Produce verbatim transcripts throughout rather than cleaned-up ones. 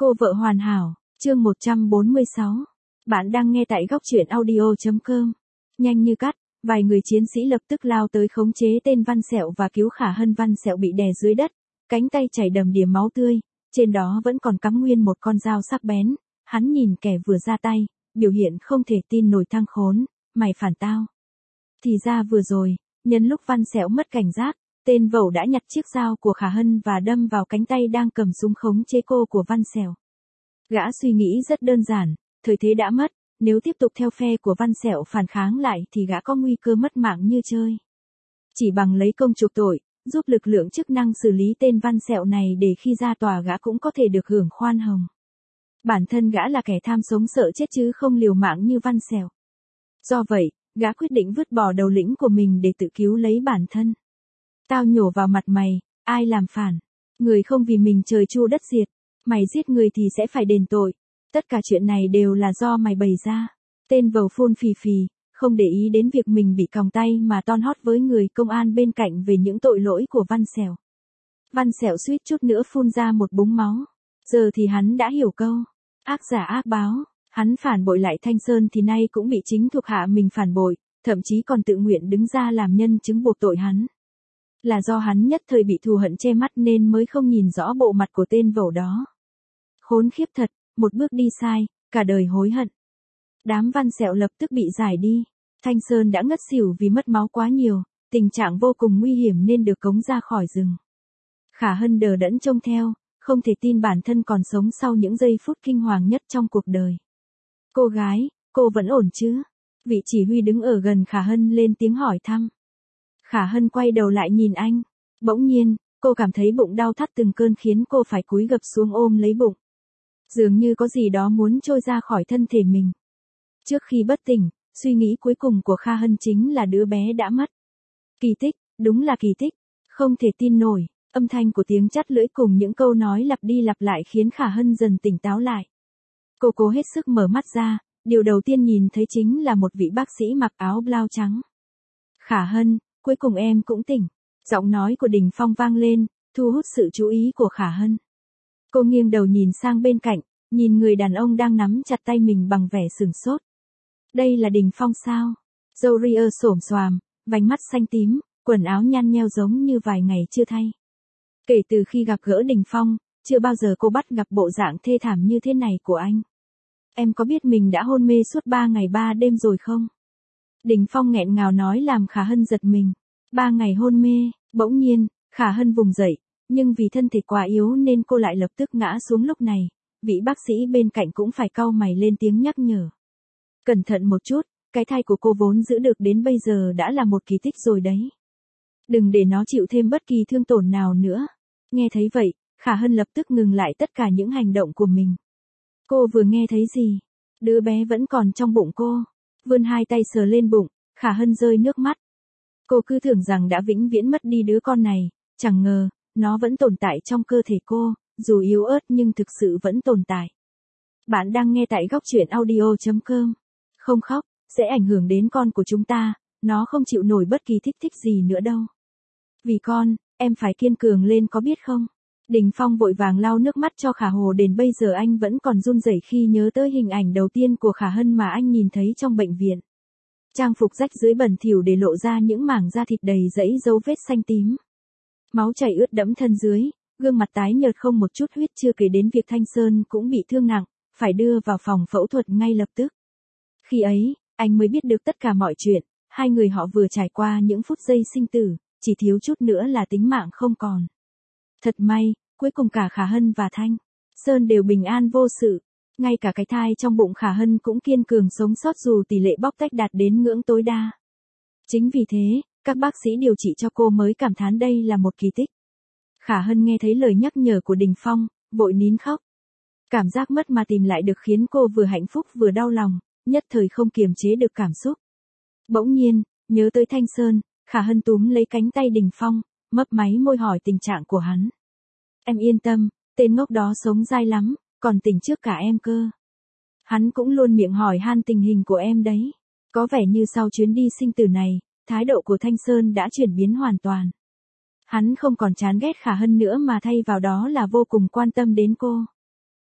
Cô vợ hoàn hảo, chương một trăm bốn mươi sáu. Bạn đang nghe tại góc truyện audio chấm com. Nhanh như cắt, vài người chiến sĩ lập tức lao tới khống chế tên Văn Sẹo và cứu Khả Hân. Văn Sẹo bị đè dưới đất, cánh tay chảy đầm đìa máu tươi, trên đó vẫn còn cắm nguyên một con dao sắc bén. Hắn nhìn kẻ vừa ra tay, biểu hiện không thể tin nổi. Thằng khốn, mày phản tao. Thì ra vừa rồi, nhân lúc Văn Sẹo mất cảnh giác, tên vẩu đã nhặt chiếc dao của Khả Hân và đâm vào cánh tay đang cầm súng khống chế cô của Văn Sẹo. Gã suy nghĩ rất đơn giản, thời thế đã mất, nếu tiếp tục theo phe của Văn Sẹo phản kháng lại thì gã có nguy cơ mất mạng như chơi. Chỉ bằng lấy công chuộc tội, giúp lực lượng chức năng xử lý tên Văn Sẹo này để khi ra tòa gã cũng có thể được hưởng khoan hồng. Bản thân gã là kẻ tham sống sợ chết chứ không liều mạng như Văn Sẹo. Do vậy, gã quyết định vứt bỏ đầu lĩnh của mình để tự cứu lấy bản thân. Tao nhổ vào mặt mày, ai làm phản? Người không vì mình trời chu đất diệt, mày giết người thì sẽ phải đền tội. Tất cả chuyện này đều là do mày bày ra. Tên vầu phun phì phì, không để ý đến việc mình bị còng tay mà ton hót với người công an bên cạnh về những tội lỗi của Văn Sẹo. Văn Sẹo suýt chút nữa phun ra một búng máu. Giờ thì hắn đã hiểu câu ác giả ác báo. Hắn phản bội lại Thanh Sơn thì nay cũng bị chính thuộc hạ mình phản bội, thậm chí còn tự nguyện đứng ra làm nhân chứng buộc tội hắn. Là do hắn nhất thời bị thù hận che mắt nên mới không nhìn rõ bộ mặt của tên vẩu đó. Khốn khiếp thật, một bước đi sai, cả đời hối hận. Đám Văn Sẹo lập tức bị giải đi. Thanh Sơn đã ngất xỉu vì mất máu quá nhiều, tình trạng vô cùng nguy hiểm nên được cống ra khỏi rừng. Khả Hân đờ đẫn trông theo, không thể tin bản thân còn sống sau những giây phút kinh hoàng nhất trong cuộc đời. Cô gái, cô vẫn ổn chứ? Vị chỉ huy đứng ở gần Khả Hân lên tiếng hỏi thăm. Khả Hân quay đầu lại nhìn anh. Bỗng nhiên, cô cảm thấy bụng đau thắt từng cơn khiến cô phải cúi gập xuống ôm lấy bụng. Dường như có gì đó muốn trôi ra khỏi thân thể mình. Trước khi bất tỉnh, suy nghĩ cuối cùng của Khả Hân chính là đứa bé đã mất. Kỳ tích, đúng là kỳ tích. Không thể tin nổi, âm thanh của tiếng chắt lưỡi cùng những câu nói lặp đi lặp lại khiến Khả Hân dần tỉnh táo lại. Cô cố hết sức mở mắt ra, điều đầu tiên nhìn thấy chính là một vị bác sĩ mặc áo blau trắng. Khả Hân, cuối cùng em cũng tỉnh. Giọng nói của Đình Phong vang lên, thu hút sự chú ý của Khả Hân. Cô nghiêng đầu nhìn sang bên cạnh, nhìn người đàn ông đang nắm chặt tay mình bằng vẻ sửng sốt. Đây là Đình Phong sao? Râu ria xổm xoàm, vành mắt xanh tím, quần áo nhăn nheo giống như vài ngày chưa thay. Kể từ khi gặp gỡ Đình Phong, chưa bao giờ cô bắt gặp bộ dạng thê thảm như thế này của anh. Em có biết mình đã hôn mê suốt ba ngày ba đêm rồi không? Đình Phong nghẹn ngào nói làm Khả Hân giật mình. Ba ngày hôn mê, bỗng nhiên, Khả Hân vùng dậy, nhưng vì thân thể quá yếu nên cô lại lập tức ngã xuống. Lúc này, vị bác sĩ bên cạnh cũng phải cau mày lên tiếng nhắc nhở. Cẩn thận một chút, cái thai của cô vốn giữ được đến bây giờ đã là một kỳ tích rồi đấy. Đừng để nó chịu thêm bất kỳ thương tổn nào nữa. Nghe thấy vậy, Khả Hân lập tức ngừng lại tất cả những hành động của mình. Cô vừa nghe thấy gì? Đứa bé vẫn còn trong bụng cô. Vươn hai tay sờ lên bụng, Khả Hân rơi nước mắt. Cô cứ tưởng rằng đã vĩnh viễn mất đi đứa con này, chẳng ngờ, nó vẫn tồn tại trong cơ thể cô, dù yếu ớt nhưng thực sự vẫn tồn tại. Bạn đang nghe tại góc truyện audio chấm com. Không khóc, sẽ ảnh hưởng đến con của chúng ta, nó không chịu nổi bất kỳ thích thích gì nữa đâu. Vì con, em phải kiên cường lên có biết không? Đình Phong vội vàng lau nước mắt cho Khả Hồ. Đến bây giờ anh vẫn còn run rẩy khi nhớ tới hình ảnh đầu tiên của Khả Hân mà anh nhìn thấy trong bệnh viện. Trang phục rách rưới bẩn thỉu để lộ ra những mảng da thịt đầy dẫy dấu vết xanh tím. Máu chảy ướt đẫm thân dưới, gương mặt tái nhợt không một chút huyết, chưa kể đến việc Thanh Sơn cũng bị thương nặng, phải đưa vào phòng phẫu thuật ngay lập tức. Khi ấy, anh mới biết được tất cả mọi chuyện, hai người họ vừa trải qua những phút giây sinh tử, chỉ thiếu chút nữa là tính mạng không còn. Thật may, cuối cùng cả Khả Hân và Thanh Sơn đều bình an vô sự. Ngay cả cái thai trong bụng Khả Hân cũng kiên cường sống sót dù tỷ lệ bóc tách đạt đến ngưỡng tối đa. Chính vì thế, các bác sĩ điều trị cho cô mới cảm thán đây là một kỳ tích. Khả Hân nghe thấy lời nhắc nhở của Đình Phong, vội nín khóc. Cảm giác mất mà tìm lại được khiến cô vừa hạnh phúc vừa đau lòng, nhất thời không kiềm chế được cảm xúc. Bỗng nhiên, nhớ tới Thanh Sơn, Khả Hân túm lấy cánh tay Đình Phong, mấp máy môi hỏi tình trạng của hắn. Em yên tâm, tên ngốc đó sống dai lắm, còn tỉnh trước cả em cơ. Hắn cũng luôn miệng hỏi han tình hình của em đấy. Có vẻ như sau chuyến đi sinh tử này, thái độ của Thanh Sơn đã chuyển biến hoàn toàn. Hắn không còn chán ghét Khả Hân nữa mà thay vào đó là vô cùng quan tâm đến cô.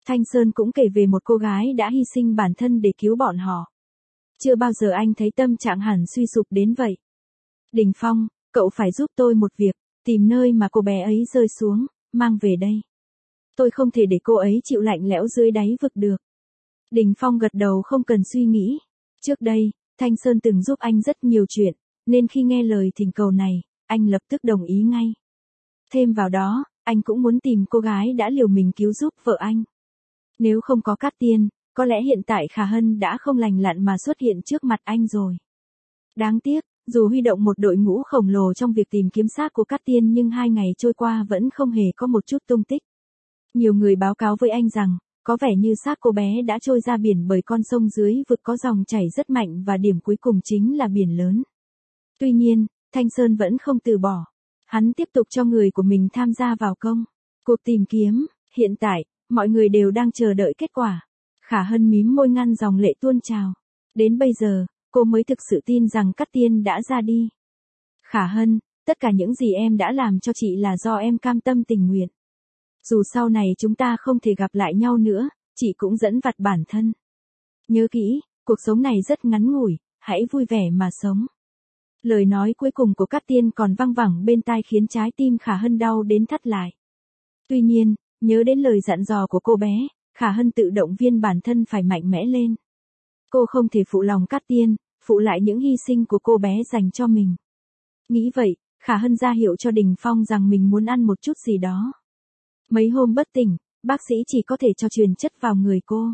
Thanh Sơn cũng kể về một cô gái đã hy sinh bản thân để cứu bọn họ. Chưa bao giờ anh thấy tâm trạng hẳn suy sụp đến vậy. Đình Phong, cậu phải giúp tôi một việc, tìm nơi mà cô bé ấy rơi xuống, mang về đây. Tôi không thể để cô ấy chịu lạnh lẽo dưới đáy vực được. Đình Phong gật đầu không cần suy nghĩ. Trước đây, Thanh Sơn từng giúp anh rất nhiều chuyện, nên khi nghe lời thỉnh cầu này, anh lập tức đồng ý ngay. Thêm vào đó, anh cũng muốn tìm cô gái đã liều mình cứu giúp vợ anh. Nếu không có Cát Tiên, có lẽ hiện tại Khả Hân đã không lành lặn mà xuất hiện trước mặt anh rồi. Đáng tiếc, dù huy động một đội ngũ khổng lồ trong việc tìm kiếm xác của Cát Tiên nhưng hai ngày trôi qua vẫn không hề có một chút tung tích. Nhiều người báo cáo với anh rằng, có vẻ như xác cô bé đã trôi ra biển bởi con sông dưới vực có dòng chảy rất mạnh và điểm cuối cùng chính là biển lớn. Tuy nhiên, Thanh Sơn vẫn không từ bỏ. Hắn tiếp tục cho người của mình tham gia vào công cuộc tìm kiếm. Hiện tại, mọi người đều đang chờ đợi kết quả. Khả Hân mím môi ngăn dòng lệ tuôn trào. Đến bây giờ, cô mới thực sự tin rằng Cát Tiên đã ra đi. Khả Hân, tất cả những gì em đã làm cho chị là do em cam tâm tình nguyện. Dù sau này chúng ta không thể gặp lại nhau nữa, chị cũng dẫn vặt bản thân. Nhớ kỹ, cuộc sống này rất ngắn ngủi, hãy vui vẻ mà sống. Lời nói cuối cùng của Cát Tiên còn văng vẳng bên tai khiến trái tim Khả Hân đau đến thắt lại. Tuy nhiên, nhớ đến lời dặn dò của cô bé, Khả Hân tự động viên bản thân phải mạnh mẽ lên. Cô không thể phụ lòng Cát Tiên, phụ lại những hy sinh của cô bé dành cho mình. Nghĩ vậy, Khả Hân ra hiệu cho Đình Phong rằng mình muốn ăn một chút gì đó. Mấy hôm bất tỉnh, bác sĩ chỉ có thể cho truyền chất vào người cô.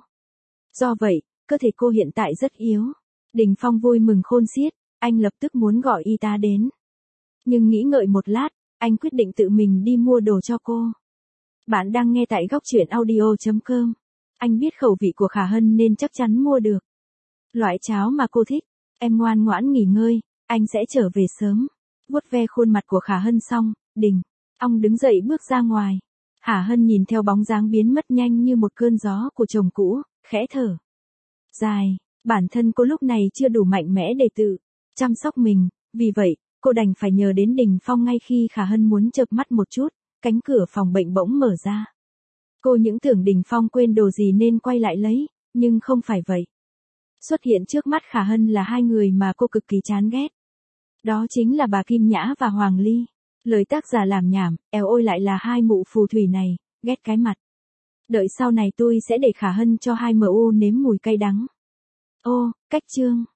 Do vậy, cơ thể cô hiện tại rất yếu. Đình Phong vui mừng khôn xiết, anh lập tức muốn gọi y tá đến. Nhưng nghĩ ngợi một lát, anh quyết định tự mình đi mua đồ cho cô. Bạn đang nghe tại góc truyện audio chấm com. Anh biết khẩu vị của Khả Hân nên chắc chắn mua được loại cháo mà cô thích. Em ngoan ngoãn nghỉ ngơi, anh sẽ trở về sớm. Vuốt ve khuôn mặt của Khả Hân xong, Đình Phong đứng dậy bước ra ngoài. Khả Hân nhìn theo bóng dáng biến mất nhanh như một cơn gió của chồng cũ, khẽ thở dài. Bản thân cô lúc này chưa đủ mạnh mẽ để tự chăm sóc mình, vì vậy, cô đành phải nhờ đến Đình Phong ngay khi Khả Hân muốn chợp mắt một chút, cánh cửa phòng bệnh bỗng mở ra. Cô những tưởng Đình Phong quên đồ gì nên quay lại lấy, nhưng không phải vậy. Xuất hiện trước mắt Khả Hân là hai người mà cô cực kỳ chán ghét. Đó chính là bà Kim Nhã và Hoàng Ly. Lời tác giả làm nhảm, eo ôi lại là hai mụ phù thủy này, ghét cái mặt. Đợi sau này tôi sẽ để Khả Hân cho hai em u nếm mùi cay đắng. Ô, cách chương.